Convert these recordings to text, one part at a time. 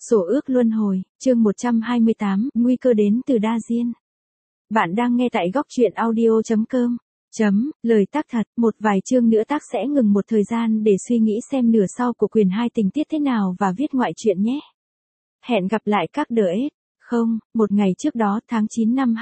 Sổ ước luân hồi, chương 128, nguy cơ đến từ đa diên. Bạn đang nghe tại góc truyện audio.com. Lời tác thật, một vài chương nữa tác sẽ ngừng một thời gian để suy nghĩ xem nửa sau của quyển 2 tình tiết thế nào và viết ngoại truyện nhé. Hẹn gặp lại các một ngày trước đó tháng 9 năm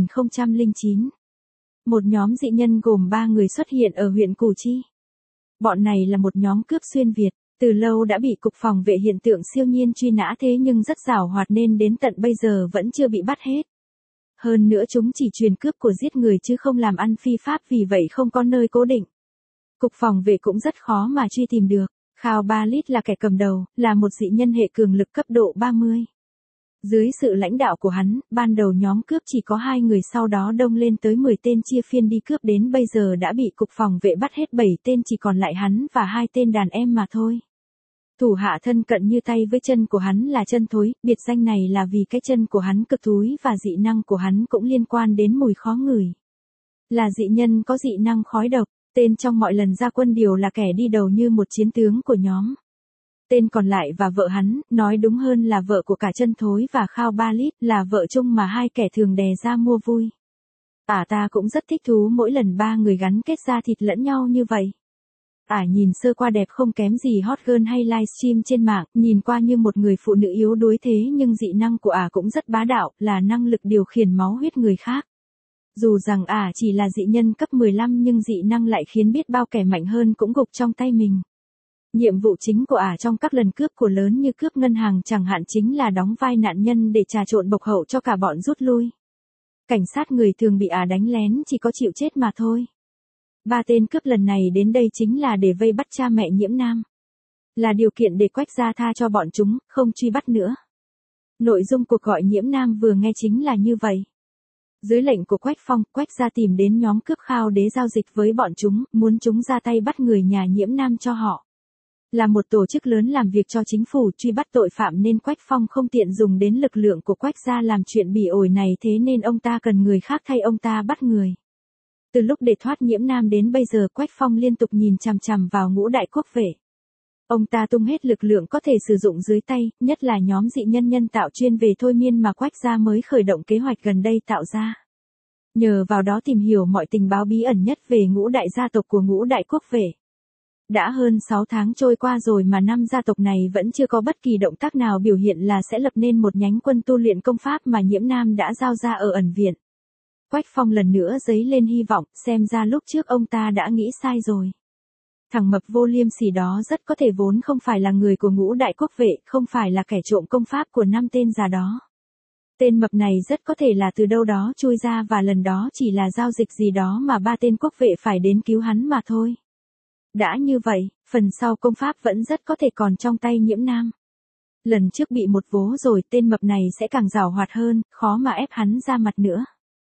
2009. Một nhóm dị nhân gồm 3 người xuất hiện ở huyện Củ Chi. Bọn này là một nhóm cướp xuyên Việt. Từ lâu đã bị Cục Phòng vệ hiện tượng siêu nhiên truy nã thế nhưng rất giàu hoạt nên đến tận bây giờ vẫn chưa bị bắt hết. Hơn nữa chúng chỉ truyền cướp của giết người chứ không làm ăn phi pháp vì vậy không có nơi cố định. Cục Phòng vệ cũng rất khó mà truy tìm được. Khao Ba Lít là kẻ cầm đầu, là một dị nhân hệ cường lực cấp độ 30. Dưới sự lãnh đạo của hắn, ban đầu nhóm cướp chỉ có 2 người sau đó đông lên tới 10 tên chia phiên đi cướp đến bây giờ đã bị Cục Phòng vệ bắt hết 7 tên chỉ còn lại hắn và 2 tên đàn em mà thôi. Thủ hạ thân cận như tay với chân của hắn là chân thối, biệt danh này là vì cái chân của hắn cực thúi và dị năng của hắn cũng liên quan đến mùi khó ngửi. Là dị nhân có dị năng khói độc, tên trong mọi lần ra quân điều là kẻ đi đầu như một chiến tướng của nhóm. Tên còn lại và vợ hắn, nói đúng hơn là vợ của cả chân thối và Khao Ba Lít, là vợ chung mà hai kẻ thường đè ra mua vui. Ta cũng rất thích thú mỗi lần 3 người gắn kết ra thịt lẫn nhau như vậy. Nhìn sơ qua đẹp không kém gì hot girl hay livestream trên mạng, nhìn qua như một người phụ nữ yếu đuối thế nhưng dị năng của cũng rất bá đạo, là năng lực điều khiển máu huyết người khác. Dù rằng chỉ là dị nhân cấp 15 nhưng dị năng lại khiến biết bao kẻ mạnh hơn cũng gục trong tay mình. Nhiệm vụ chính của trong các lần cướp của lớn như cướp ngân hàng chẳng hạn chính là đóng vai nạn nhân để trà trộn bộc hậu cho cả bọn rút lui. Cảnh sát người thường bị đánh lén chỉ có chịu chết mà thôi. 3 tên cướp lần này đến đây chính là để vây bắt cha mẹ Nhiễm Nam. Là điều kiện để Quách gia tha cho bọn chúng, không truy bắt nữa. Nội dung cuộc gọi Nhiễm Nam vừa nghe chính là như vậy. Dưới lệnh của Quách Phong, Quách gia tìm đến nhóm cướp Khao Đế giao dịch với bọn chúng, muốn chúng ra tay bắt người nhà Nhiễm Nam cho họ. Là một tổ chức lớn làm việc cho chính phủ truy bắt tội phạm nên Quách Phong không tiện dùng đến lực lượng của Quách gia làm chuyện bỉ ổi này thế nên ông ta cần người khác thay ông ta bắt người. Từ lúc để thoát Nhiễm Nam đến bây giờ Quách Phong liên tục nhìn chằm chằm vào Ngũ Đại Quốc vệ. Ông ta tung hết lực lượng có thể sử dụng dưới tay, nhất là nhóm dị nhân nhân tạo chuyên về thôi miên mà Quách gia mới khởi động kế hoạch gần đây tạo ra. Nhờ vào đó tìm hiểu mọi tình báo bí ẩn nhất về Ngũ Đại gia tộc của Ngũ Đại Quốc vệ. Đã hơn 6 tháng trôi qua rồi mà 5 gia tộc này vẫn chưa có bất kỳ động tác nào biểu hiện là sẽ lập nên một nhánh quân tu luyện công pháp mà Nhiễm Nam đã giao ra ở ẩn viện. Quách Phong lần nữa dấy lên hy vọng, xem ra lúc trước ông ta đã nghĩ sai rồi. Thằng mập vô liêm sỉ đó rất có thể vốn không phải là người của Ngũ Đại Quốc vệ, không phải là kẻ trộm công pháp của 5 tên già đó. Tên mập này rất có thể là từ đâu đó chui ra và lần đó chỉ là giao dịch gì đó mà 3 tên quốc vệ phải đến cứu hắn mà thôi. Đã như vậy, phần sau công pháp vẫn rất có thể còn trong tay Nhiễm Nam. Lần trước bị một vố rồi tên mập này sẽ càng giàu hoạt hơn, khó mà ép hắn ra mặt nữa.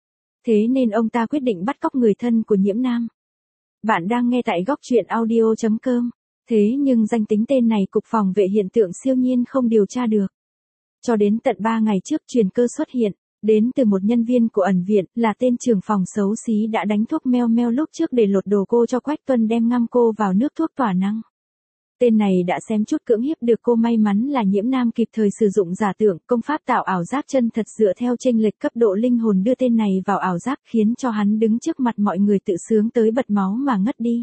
Thế nên ông ta quyết định bắt cóc người thân của Nhiễm Nam. Bạn đang nghe tại góc truyện audio.com. Thế nhưng danh tính tên này Cục Phòng vệ hiện tượng siêu nhiên không điều tra được. Cho đến tận 3 ngày trước truyền cơ xuất hiện, đến từ một nhân viên của ẩn viện là tên trưởng phòng xấu xí đã đánh thuốc meo meo lúc trước để lột đồ cô cho Quách Tuân đem ngâm cô vào nước thuốc tỏa năng. Tên này đã xém chút cưỡng hiếp được cô, may mắn là Nhiễm Nam kịp thời sử dụng giả tưởng công pháp tạo ảo giác chân thật dựa theo chênh lệch cấp độ linh hồn đưa tên này vào ảo giác khiến cho hắn đứng trước mặt mọi người tự sướng tới bật máu mà ngất đi.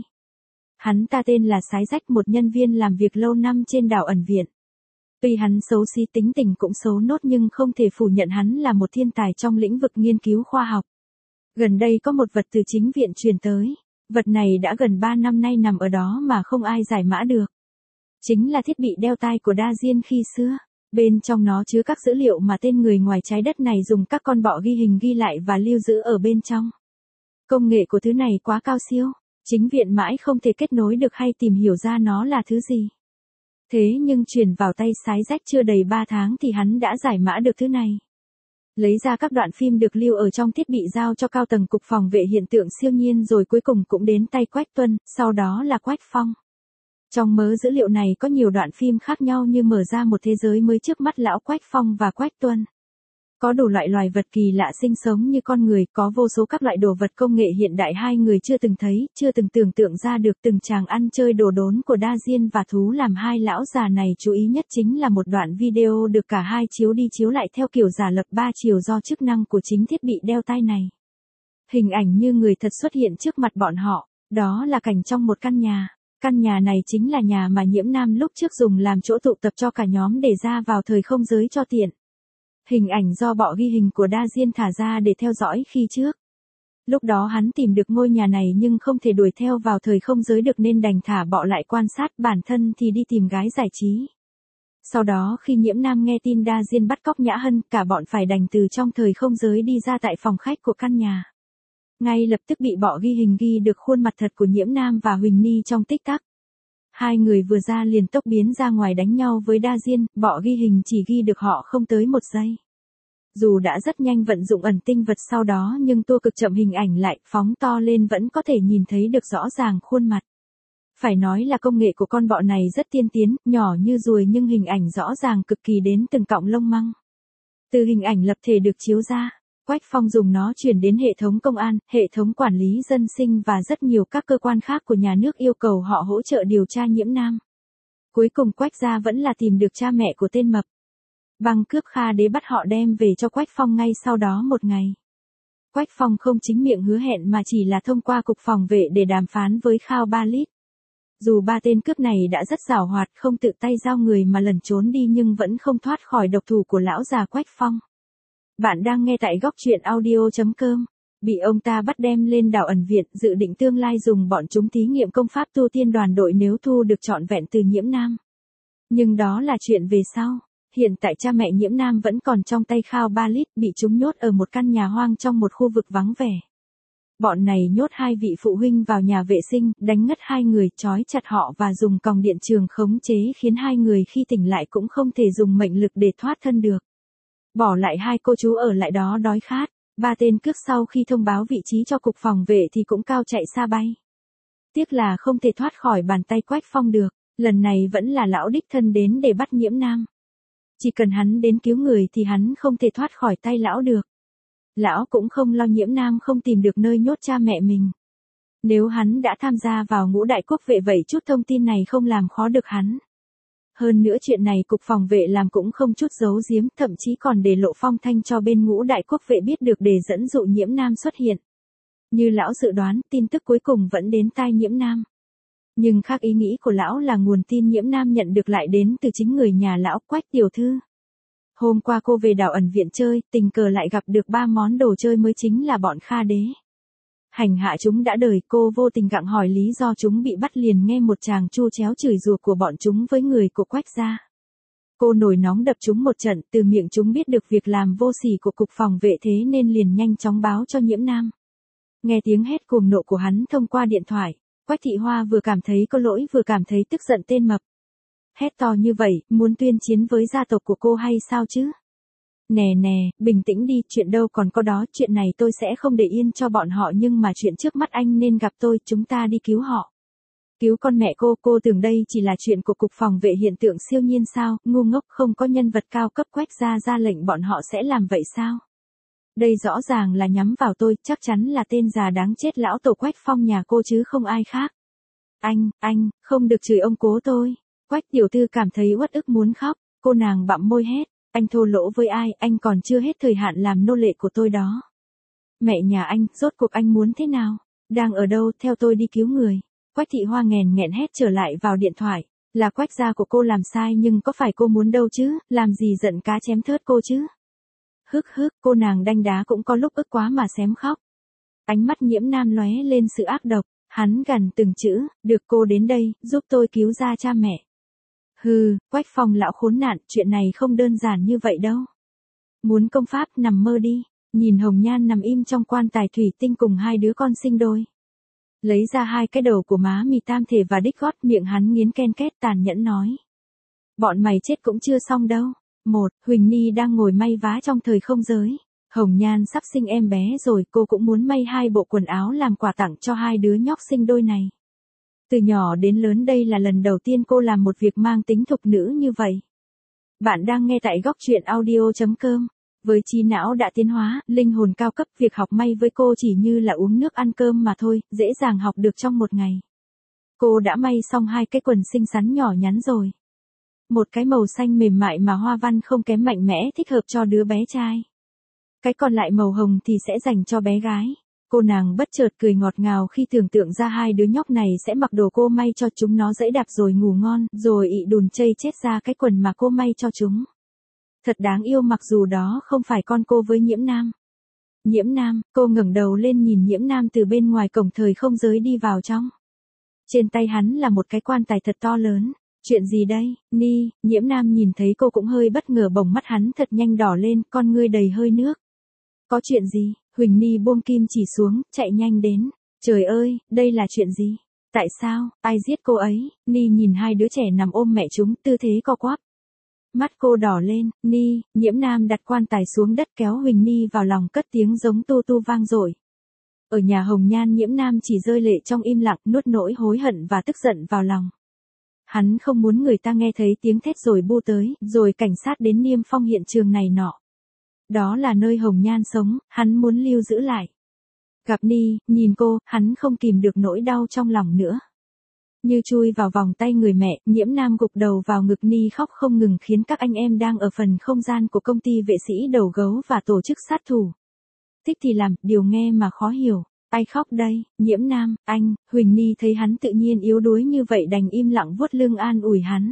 Hắn ta tên là Sái Rách, một nhân viên làm việc lâu năm trên đảo ẩn viện. Tuy hắn xấu xí tính tình cũng xấu nốt nhưng không thể phủ nhận hắn là một thiên tài trong lĩnh vực nghiên cứu khoa học. Gần đây có một vật từ chính viện truyền tới. Vật này đã gần 3 năm nay nằm ở đó mà không ai giải mã được. Chính là thiết bị đeo tai của đa diên khi xưa. Bên trong nó chứa các dữ liệu mà tên người ngoài trái đất này dùng các con bọ ghi hình ghi lại và lưu giữ ở bên trong. Công nghệ của thứ này quá cao siêu. Chính viện mãi không thể kết nối được hay tìm hiểu ra nó là thứ gì. Thế nhưng chuyển vào tay Sái Rách chưa đầy 3 tháng thì hắn đã giải mã được thứ này. Lấy ra các đoạn phim được lưu ở trong thiết bị giao cho cao tầng Cục Phòng vệ hiện tượng siêu nhiên rồi cuối cùng cũng đến tay Quách Tuân, sau đó là Quách Phong. Trong mớ dữ liệu này có nhiều đoạn phim khác nhau như mở ra một thế giới mới trước mắt lão Quách Phong và Quách Tuân. Có đủ loại loài vật kỳ lạ sinh sống như con người, có vô số các loại đồ vật công nghệ hiện đại hai người chưa từng thấy, chưa từng tưởng tượng ra được. Từng chàng ăn chơi đồ đốn của đa diên và thú làm hai lão già này chú ý nhất chính là một đoạn video được cả hai chiếu đi chiếu lại theo kiểu giả lập 3 chiều do chức năng của chính thiết bị đeo tai này. Hình ảnh như người thật xuất hiện trước mặt bọn họ, đó là cảnh trong một căn nhà. Căn nhà này chính là nhà mà Nhiễm Nam lúc trước dùng làm chỗ tụ tập cho cả nhóm để ra vào thời không giới cho tiện. Hình ảnh do bọ ghi hình của đa diên thả ra để theo dõi khi trước. Lúc đó hắn tìm được ngôi nhà này nhưng không thể đuổi theo vào thời không giới được nên đành thả bọ lại quan sát, bản thân thì đi tìm gái giải trí. Sau đó khi Nhiễm Nam nghe tin đa diên bắt cóc Nhã Hân, cả bọn phải đành từ trong thời không giới đi ra tại phòng khách của căn nhà. Ngay lập tức bị bọ ghi hình ghi được khuôn mặt thật của Nhiễm Nam và Huỳnh Ni trong tích tắc. Hai người vừa ra liền tốc biến ra ngoài đánh nhau với đa diên, bọ ghi hình chỉ ghi được họ không tới 1 giây. Dù đã rất nhanh vận dụng ẩn tinh vật sau đó nhưng tua cực chậm hình ảnh lại phóng to lên vẫn có thể nhìn thấy được rõ ràng khuôn mặt. Phải nói là công nghệ của con bọ này rất tiên tiến, nhỏ như ruồi nhưng hình ảnh rõ ràng cực kỳ đến từng cọng lông măng. Từ hình ảnh lập thể được chiếu ra, Quách Phong dùng nó truyền đến hệ thống công an, hệ thống quản lý dân sinh và rất nhiều các cơ quan khác của nhà nước yêu cầu họ hỗ trợ điều tra Nhiễm Nam. Cuối cùng Quách gia vẫn là tìm được cha mẹ của tên mập. Băng cướp Kha Đế bắt họ đem về cho Quách Phong ngay sau đó một ngày. Quách Phong không chính miệng hứa hẹn mà chỉ là thông qua cục phòng vệ để đàm phán với Khao Ba Lít. Dù 3 tên cướp này đã rất giàu hoạt không tự tay giao người mà lẩn trốn đi nhưng vẫn không thoát khỏi độc thủ của lão già Quách Phong. Bạn đang nghe tại góc truyện audio.com. Bị ông ta bắt đem lên đảo ẩn viện, dự định tương lai dùng bọn chúng thí nghiệm công pháp tu tiên đoàn đội nếu thu được trọn vẹn từ Nhiễm Nam. Nhưng đó là chuyện về sau. Hiện tại cha mẹ Nhiễm Nam vẫn còn trong tay Khao Ba Lít, bị chúng nhốt ở một căn nhà hoang trong một khu vực vắng vẻ. Bọn này nhốt 2 vị phụ huynh vào nhà vệ sinh, đánh ngất 2 người, trói chặt họ và dùng còng điện trường khống chế khiến 2 người khi tỉnh lại cũng không thể dùng mệnh lực để thoát thân được. Bỏ lại 2 cô chú ở lại đó đói khát. 3 tên cướp sau khi thông báo vị trí cho cục phòng vệ thì cũng cao chạy xa bay. Tiếc là không thể thoát khỏi bàn tay Quách Phong được, lần này vẫn là lão đích thân đến để bắt Nhiễm Nam. Chỉ cần hắn đến cứu người thì hắn không thể thoát khỏi tay lão được. Lão cũng không lo Nhiễm Nam không tìm được nơi nhốt cha mẹ mình. Nếu hắn đã tham gia vào ngũ đại quốc vệ vậy chút thông tin này không làm khó được hắn. Hơn nữa chuyện này cục phòng vệ làm cũng không chút giấu giếm, thậm chí còn để lộ phong thanh cho bên ngũ đại quốc vệ biết được để dẫn dụ Nhiễm Nam xuất hiện. Như lão dự đoán, tin tức cuối cùng vẫn đến tai Nhiễm Nam. Nhưng khác ý nghĩ của lão là nguồn tin Nhiễm Nam nhận được lại đến từ chính người nhà lão, Quách tiểu thư. Hôm qua cô về đảo ẩn viện chơi, tình cờ lại gặp được 3 món đồ chơi mới chính là bọn Kha Đế. Hành hạ chúng đã đời, cô vô tình gặng hỏi lý do chúng bị bắt liền nghe một chàng chu chéo chửi rủa của bọn chúng với người của Quách gia. Cô nổi nóng đập chúng một trận, từ miệng chúng biết được việc làm vô sỉ của cục phòng vệ thế nên liền nhanh chóng báo cho Nhiễm Nam. Nghe tiếng hét cuồng nộ của hắn thông qua điện thoại, Quách Thị Hoa vừa cảm thấy có lỗi vừa cảm thấy tức giận tên mập. Hét to như vậy, muốn tuyên chiến với gia tộc của cô hay sao chứ? Nè nè, bình tĩnh đi, chuyện đâu còn có đó, chuyện này tôi sẽ không để yên cho bọn họ nhưng mà chuyện trước mắt anh nên gặp tôi, chúng ta đi cứu họ. Cứu con mẹ cô tưởng đây chỉ là chuyện của cục phòng vệ hiện tượng siêu nhiên sao, ngu ngốc không có nhân vật cao cấp Quách gia ra lệnh bọn họ sẽ làm vậy sao? Đây rõ ràng là nhắm vào tôi, chắc chắn là tên già đáng chết lão tổ Quách Phong nhà cô chứ không ai khác. Anh, không được chửi ông cố tôi. Quách tiểu thư cảm thấy uất ức muốn khóc, cô nàng bặm môi hét, anh thô lỗ với ai, anh còn chưa hết thời hạn làm nô lệ của tôi đó. Mẹ nhà anh, rốt cuộc anh muốn thế nào? Đang ở đâu, theo tôi đi cứu người. Quách Thị Hoa nghẹn hét trở lại vào điện thoại, là Quách gia của cô làm sai nhưng có phải cô muốn đâu chứ, làm gì giận cá chém thớt cô chứ? Hức, cô nàng đanh đá cũng có lúc ức quá mà xém khóc. Ánh mắt Nhiễm Nam lóe lên sự ác độc, hắn gằn từng chữ, được cô đến đây, giúp tôi cứu ra cha mẹ. Hừ, Quách Phong lão khốn nạn, chuyện này không đơn giản như vậy đâu. Muốn công pháp nằm mơ đi, nhìn Hồng Nhan nằm im trong quan tài thủy tinh cùng 2 đứa con sinh đôi. Lấy ra 2 cái đầu của má mì tam thể và đích gót, miệng hắn nghiến ken két tàn nhẫn nói. Bọn mày chết cũng chưa xong đâu. Huỳnh Ni đang ngồi may vá trong thời không giới. Hồng Nhan sắp sinh em bé rồi, cô cũng muốn may 2 bộ quần áo làm quà tặng cho 2 đứa nhóc sinh đôi này. Từ nhỏ đến lớn đây là lần đầu tiên cô làm một việc mang tính thục nữ như vậy. Bạn đang nghe tại góc truyện audio.com. Với trí não đã tiến hóa, linh hồn cao cấp, việc học may với cô chỉ như là uống nước ăn cơm mà thôi, dễ dàng học được trong một ngày. Cô đã may xong 2 cái quần xinh xắn nhỏ nhắn rồi. Một cái màu xanh mềm mại mà hoa văn không kém mạnh mẽ, thích hợp cho đứa bé trai. Cái còn lại màu hồng thì sẽ dành cho bé gái. Cô nàng bất chợt cười ngọt ngào khi tưởng tượng ra 2 đứa nhóc này sẽ mặc đồ cô may cho chúng nó dẫy đạp rồi ngủ ngon, rồi ị đùn chây chết ra cái quần mà cô may cho chúng. Thật đáng yêu, mặc dù đó không phải con cô với Nhiễm Nam. Nhiễm Nam, cô ngẩng đầu lên nhìn Nhiễm Nam từ bên ngoài cổng thời không giới đi vào trong. Trên tay hắn là một cái quan tài thật to lớn. Chuyện gì đây, Ni? Nhiễm Nam nhìn thấy cô cũng hơi bất ngờ, bỗng mắt hắn thật nhanh đỏ lên, con ngươi đầy hơi nước. Có chuyện gì? Huỳnh Ni buông kim chỉ xuống, chạy nhanh đến. Trời ơi, đây là chuyện gì? Tại sao, ai giết cô ấy? Ni nhìn 2 đứa trẻ nằm ôm mẹ chúng, tư thế co quắp. Mắt cô đỏ lên. Ni, Nhiễm Nam đặt quan tài xuống đất, kéo Huỳnh Ni vào lòng, cất tiếng giống tu tu vang dội. Ở nhà Hồng Nhan, Nhiễm Nam chỉ rơi lệ trong im lặng, nuốt nỗi hối hận và tức giận vào lòng. Hắn không muốn người ta nghe thấy tiếng thét rồi bu tới, rồi cảnh sát đến niêm phong hiện trường này nọ. Đó là nơi Hồng Nhan sống, hắn muốn lưu giữ lại. Gặp Ni, nhìn cô, hắn không kìm được nỗi đau trong lòng nữa. Như chui vào vòng tay người mẹ, Nhiễm Nam gục đầu vào ngực Ni khóc không ngừng, khiến các anh em đang ở phần không gian của công ty vệ sĩ đầu gấu và tổ chức sát thủ. Thích thì làm, điều nghe mà khó hiểu. Ai khóc đây? Nhiễm Nam, anh. Huỳnh Ni thấy hắn tự nhiên yếu đuối như vậy đành im lặng vuốt lưng an ủi hắn.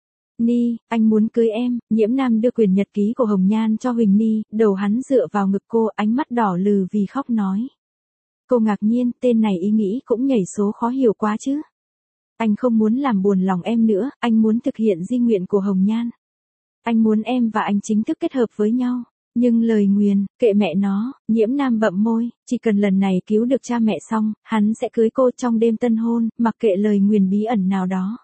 Ni, anh muốn cưới em. Nhiễm Nam đưa quyển nhật ký của Hồng Nhan cho Huỳnh Ni, đầu hắn dựa vào ngực cô, ánh mắt đỏ lừ vì khóc nói. Cô ngạc nhiên, tên này ý nghĩ cũng nhảy số khó hiểu quá chứ. Anh không muốn làm buồn lòng em nữa, anh muốn thực hiện di nguyện của Hồng Nhan. Anh muốn em và anh chính thức kết hợp với nhau. Nhưng lời nguyền, kệ mẹ nó. Nhiễm Nam bậm môi, chỉ cần lần này cứu được cha mẹ xong, hắn sẽ cưới cô trong đêm tân hôn, mặc kệ lời nguyền bí ẩn nào đó.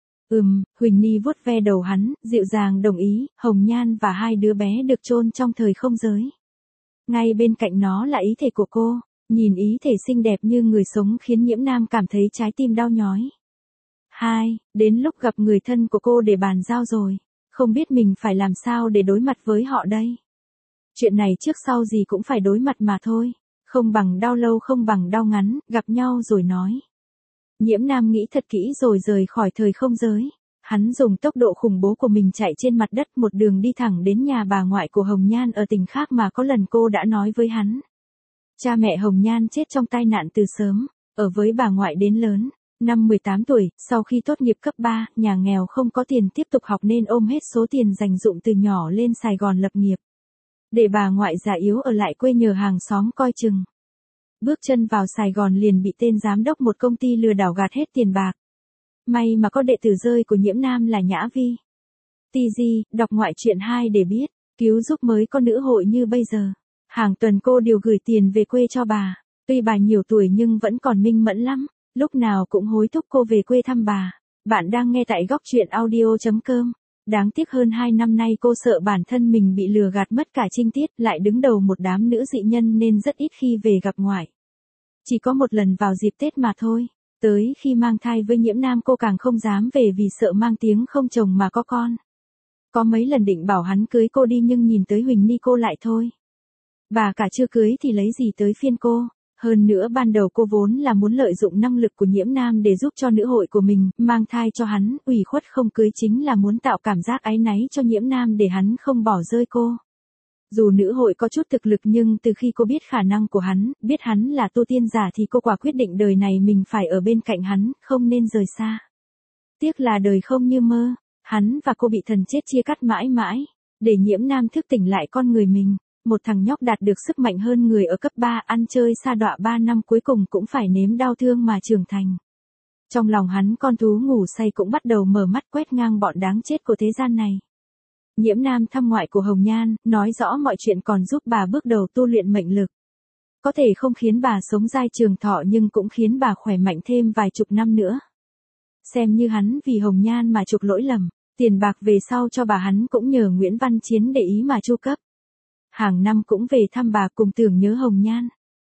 Huỳnh Ni vuốt ve đầu hắn, dịu dàng đồng ý. Hồng Nhan và 2 đứa bé được chôn trong thời không giới. Ngay bên cạnh nó là ý thể của cô, nhìn ý thể xinh đẹp như người sống khiến Nhiễm Nam cảm thấy trái tim đau nhói. Đến lúc gặp người thân của cô để bàn giao rồi, không biết mình phải làm sao để đối mặt với họ đây. Chuyện này trước sau gì cũng phải đối mặt mà thôi, không bằng đau lâu không bằng đau ngắn, gặp nhau rồi nói. Nhiễm Nam nghĩ thật kỹ rồi rời khỏi thời không giới. Hắn dùng tốc độ khủng bố của mình chạy trên mặt đất một đường đi thẳng đến nhà bà ngoại của Hồng Nhan ở tỉnh khác mà có lần cô đã nói với hắn. Cha mẹ Hồng Nhan chết trong tai nạn từ sớm, ở với bà ngoại đến lớn. Năm 18 tuổi, sau khi tốt nghiệp cấp 3, nhà nghèo không có tiền tiếp tục học nên ôm hết số tiền dành dụm từ nhỏ lên Sài Gòn lập nghiệp. Để bà ngoại già yếu ở lại quê nhờ hàng xóm coi chừng. Bước chân vào Sài Gòn liền bị tên giám đốc một công ty lừa đảo gạt hết tiền bạc. May mà có đệ tử rơi của Nhiễm Nam là Nhã Vi. TG, đọc ngoại truyện 2 để biết, cứu giúp mới có nữ hội như bây giờ. Hàng tuần cô đều gửi tiền về quê cho bà. Tuy bà nhiều tuổi nhưng vẫn còn minh mẫn lắm, lúc nào cũng hối thúc cô về quê thăm bà. Bạn đang nghe tại góc truyện audio.com. Đáng tiếc hơn 2 năm nay cô sợ bản thân mình bị lừa gạt mất cả trinh tiết, lại đứng đầu một đám nữ dị nhân nên rất ít khi về gặp ngoại. Chỉ có một lần vào dịp Tết mà thôi. Tới khi mang thai với Nhiễm Nam cô càng không dám về vì sợ mang tiếng không chồng mà có con. Có mấy lần định bảo hắn cưới cô đi nhưng nhìn tới Huỳnh Ni cô lại thôi. Bà cả chưa cưới thì lấy gì tới phiên cô. Hơn nữa ban đầu cô vốn là muốn lợi dụng năng lực của Nhiễm Nam để giúp cho nữ hội của mình, mang thai cho hắn, ủy khuất không cưới chính là muốn tạo cảm giác áy náy cho Nhiễm Nam để hắn không bỏ rơi cô. Dù nữ hội có chút thực lực nhưng từ khi cô biết khả năng của hắn, biết hắn là tu tiên giả thì cô quả quyết định đời này mình phải ở bên cạnh hắn, không nên rời xa. Tiếc là đời không như mơ, hắn và cô bị thần chết chia cắt mãi mãi, để Nhiễm Nam thức tỉnh lại con người mình. Một thằng nhóc đạt được sức mạnh hơn người ở cấp 3, ăn chơi sa đọa 3 năm cuối cùng cũng phải nếm đau thương mà trưởng thành. Trong lòng hắn con thú ngủ say cũng bắt đầu mở mắt quét ngang bọn đáng chết của thế gian này. Nhiễm Nam thăm ngoại của Hồng Nhan, nói rõ mọi chuyện còn giúp bà bước đầu tu luyện mệnh lực. Có thể không khiến bà sống dai trường thọ nhưng cũng khiến bà khỏe mạnh thêm vài chục năm nữa. Xem như hắn vì Hồng Nhan mà chuộc lỗi lầm, tiền bạc về sau cho bà hắn cũng nhờ Nguyễn Văn Chiến để ý mà chu cấp. Hàng năm cũng về thăm bà cùng tưởng nhớ Hồng Nhan.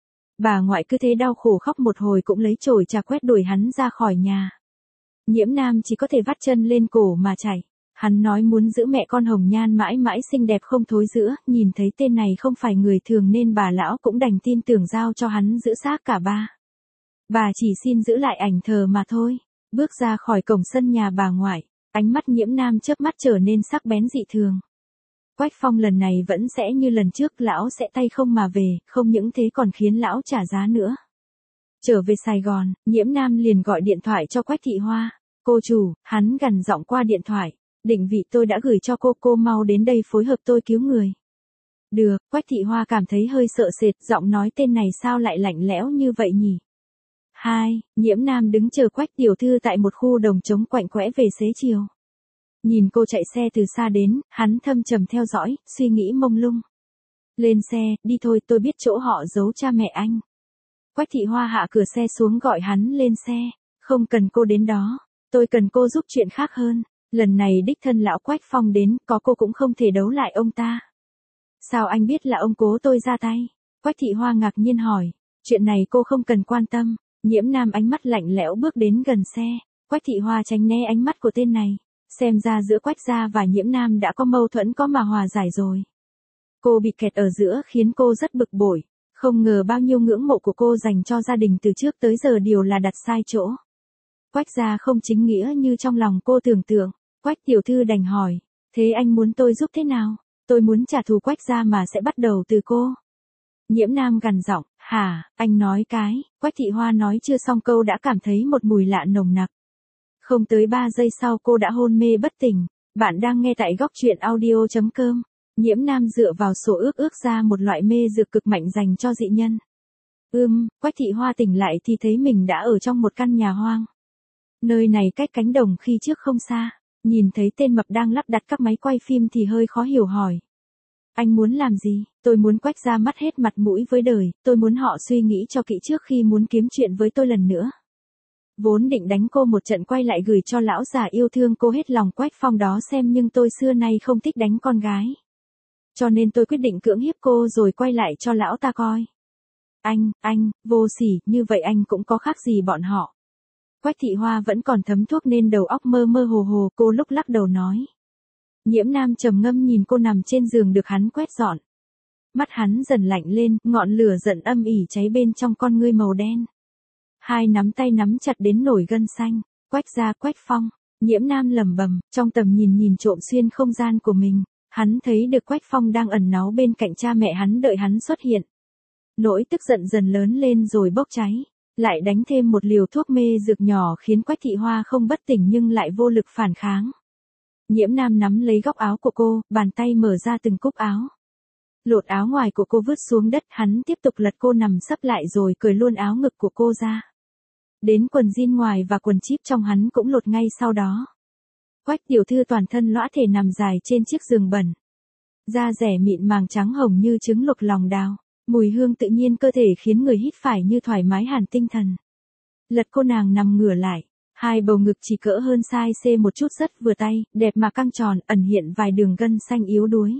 Bà ngoại cứ thế đau khổ khóc một hồi cũng lấy chổi trà quét đuổi hắn ra khỏi nhà. Nhiễm Nam chỉ có thể vắt chân lên cổ mà chảy. Hắn nói muốn giữ mẹ con Hồng Nhan mãi mãi xinh đẹp không thối rữa, nhìn thấy tên này không phải người thường nên bà lão cũng đành tin tưởng giao cho hắn giữ xác cả ba. Bà chỉ xin giữ lại ảnh thờ mà thôi. Bước ra khỏi cổng sân nhà bà ngoại, ánh mắt Nhiễm Nam chớp mắt trở nên sắc bén dị thường. Quách Phong lần này vẫn sẽ như lần trước, lão sẽ tay không mà về, không những thế còn khiến lão trả giá nữa. Trở về Sài Gòn, Nhiễm Nam liền gọi điện thoại cho Quách Thị Hoa. Cô chủ, hắn gằn giọng qua điện thoại. Định vị tôi đã gửi cho cô mau đến đây phối hợp tôi cứu người. Được, Quách Thị Hoa cảm thấy hơi sợ sệt, giọng nói tên này sao lại lạnh lẽo như vậy nhỉ? Nhiễm Nam đứng chờ Quách tiểu thư tại một khu đồng trống quạnh quẽ về xế chiều. Nhìn cô chạy xe từ xa đến, hắn thâm trầm theo dõi, suy nghĩ mông lung. Lên xe, đi thôi, tôi biết chỗ họ giấu cha mẹ anh. Quách Thị Hoa hạ cửa xe xuống gọi hắn lên xe. Không cần cô đến đó, tôi cần cô giúp chuyện khác hơn. Lần này đích thân lão Quách Phong đến, có cô cũng không thể đấu lại ông ta. Sao anh biết là ông cố tôi ra tay? Quách Thị Hoa ngạc nhiên hỏi. Chuyện này cô không cần quan tâm. Nhiễm Nam ánh mắt lạnh lẽo bước đến gần xe. Quách Thị Hoa tránh né ánh mắt của tên này. Xem ra giữa Quách gia và Nhiễm Nam đã có mâu thuẫn có mà hòa giải rồi. Cô bị kẹt ở giữa khiến cô rất bực bội. Không ngờ bao nhiêu ngưỡng mộ của cô dành cho gia đình từ trước tới giờ đều là đặt sai chỗ. Quách gia không chính nghĩa như trong lòng cô tưởng tượng. Quách tiểu thư đành hỏi. Thế anh muốn tôi giúp thế nào? Tôi muốn trả thù Quách gia mà sẽ bắt đầu từ cô. Nhiễm Nam gằn giọng. Hả, anh nói cái. Quách Thị Hoa nói chưa xong câu đã cảm thấy một mùi lạ nồng nặc. Không tới 3 giây sau cô đã hôn mê bất tỉnh. Bạn đang nghe tại góc truyện audio.com. Nhiễm Nam dựa vào sổ ước ra một loại mê dược cực mạnh dành cho dị nhân. Quách Thị Hoa tỉnh lại thì thấy mình đã ở trong một căn nhà hoang. Nơi này cách cánh đồng khi trước không xa. Nhìn thấy tên mập đang lắp đặt các máy quay phim thì hơi khó hiểu hỏi. Anh muốn làm gì? Tôi muốn Quách gia mất hết mặt mũi với đời, tôi muốn họ suy nghĩ cho kỹ trước khi muốn kiếm chuyện với tôi lần nữa. Vốn định đánh cô một trận quay lại gửi cho lão già yêu thương cô hết lòng Quách Phong đó xem, nhưng tôi xưa nay không thích đánh con gái. Cho nên tôi quyết định cưỡng hiếp cô rồi quay lại cho lão ta coi. Anh, vô sỉ, như vậy anh cũng có khác gì bọn họ. Quách Thị Hoa vẫn còn thấm thuốc nên đầu óc mơ mơ hồ, cô lúc lắc đầu nói. Nhiễm Nam trầm ngâm nhìn cô nằm trên giường được hắn quét dọn. Mắt hắn dần lạnh lên, ngọn lửa giận âm ỉ cháy bên trong con ngươi màu đen. Hai nắm tay nắm chặt đến nổi gân xanh. Quách gia, Quách Phong. Nhiễm Nam lẩm bẩm, trong tầm nhìn trộm xuyên không gian của mình. Hắn thấy được Quách Phong đang ẩn náu bên cạnh cha mẹ hắn đợi hắn xuất hiện. Nỗi tức giận dần lớn lên rồi bốc cháy. Lại đánh thêm một liều thuốc mê dược nhỏ khiến Quách Thị Hoa không bất tỉnh nhưng lại vô lực phản kháng. Nhiễm Nam nắm lấy góc áo của cô, bàn tay mở ra từng cúc áo. Lột áo ngoài của cô vứt xuống đất, hắn tiếp tục lật cô nằm sấp lại rồi cởi luôn áo ngực của cô ra. Đến quần jean ngoài và quần chip trong hắn cũng lột ngay sau đó. Quách tiểu thư toàn thân lõa thể nằm dài trên chiếc giường bẩn. Da dẻ mịn màng trắng hồng như trứng luộc lòng đào. Mùi hương tự nhiên cơ thể khiến người hít phải như thoải mái hẳn tinh thần. Lật cô nàng nằm ngửa lại. Hai bầu ngực chỉ cỡ hơn size C một chút rất vừa tay, đẹp mà căng tròn, ẩn hiện vài đường gân xanh yếu đuối.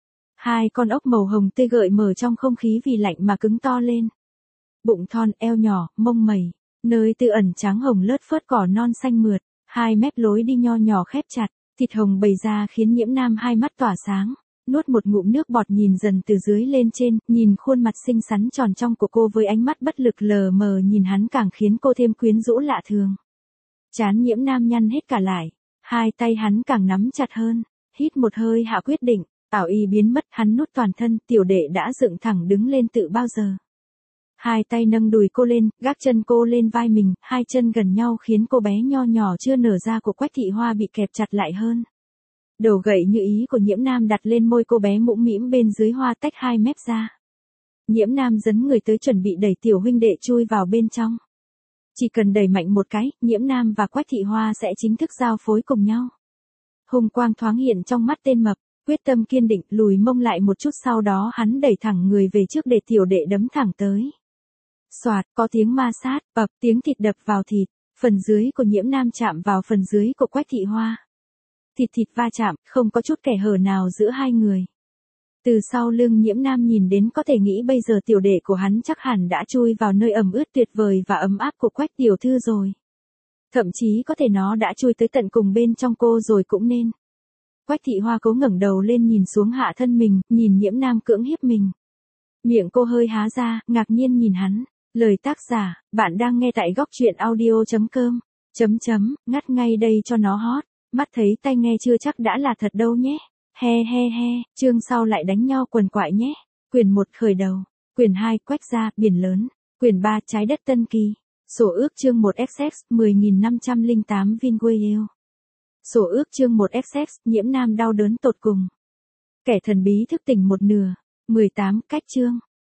Hai con ốc màu hồng tươi gợi mở trong không khí vì lạnh mà cứng to lên. Bụng thon, eo nhỏ, mông mẩy, nơi tư ẩn trắng hồng lướt phớt cỏ non xanh mượt, hai mép lối đi nho nhỏ khép chặt, thịt hồng bày ra khiến Nhiễm Nam hai mắt tỏa sáng, nuốt một ngụm nước bọt nhìn dần từ dưới lên trên, nhìn khuôn mặt xinh xắn tròn trong của cô với ánh mắt bất lực lờ mờ nhìn hắn càng khiến cô thêm quyến rũ lạ thường. Trán Nhiễm Nam nhăn hết cả lại, hai tay hắn càng nắm chặt hơn, hít một hơi hạ quyết định, ảo y biến mất, hắn nút toàn thân, tiểu đệ đã dựng thẳng đứng lên tự bao giờ. Hai tay nâng đùi cô lên, gác chân cô lên vai mình, hai chân gần nhau khiến cô bé nho nhỏ chưa nở ra của Quách Thị Hoa bị kẹp chặt lại hơn. Đầu gậy như ý của Nhiễm Nam đặt lên môi cô bé mũm mĩm bên dưới hoa tách hai mép ra. Nhiễm Nam dấn người tới chuẩn bị đẩy tiểu huynh đệ chui vào bên trong. Chỉ cần đẩy mạnh một cái, Nhiễm Nam và Quách Thị Hoa sẽ chính thức giao phối cùng nhau. Hùng quang thoáng hiện trong mắt tên mập, quyết tâm kiên định, lùi mông lại một chút sau đó hắn đẩy thẳng người về trước để tiểu đệ đấm thẳng tới. Xoạt, có tiếng ma sát, bập, tiếng thịt đập vào thịt, phần dưới của Nhiễm Nam chạm vào phần dưới của Quách Thị Hoa. Thịt va chạm, không có chút kẻ hở nào giữa hai người. Từ sau lưng Nhiễm Nam nhìn đến có thể nghĩ bây giờ tiểu đệ của hắn chắc hẳn đã chui vào nơi ẩm ướt tuyệt vời và ấm áp của Quách tiểu thư rồi. Thậm chí có thể nó đã chui tới tận cùng bên trong cô rồi cũng nên. Quách Thị Hoa cố ngẩng đầu lên nhìn xuống hạ thân mình, nhìn Nhiễm Nam cưỡng hiếp mình. Miệng cô hơi há ra, ngạc nhiên nhìn hắn. Lời tác giả, bạn đang nghe tại góc truyện audio.com. Ngắt ngay đây cho nó hot. Mắt thấy tay nghe chưa chắc đã là thật đâu nhé. He he he, chương sau lại đánh nhau quần quại nhé. Quyển 1 khởi đầu. Quyển 2 Quách gia, biển lớn. Quyển 3 trái đất Tân Kỳ. Sổ ước chương 1 XX, 10.508 Vingueo. Sổ ước chương 1 XX, Nhiễm Nam đau đớn tột cùng. Kẻ thần bí thức tỉnh một nửa. 18 cách chương.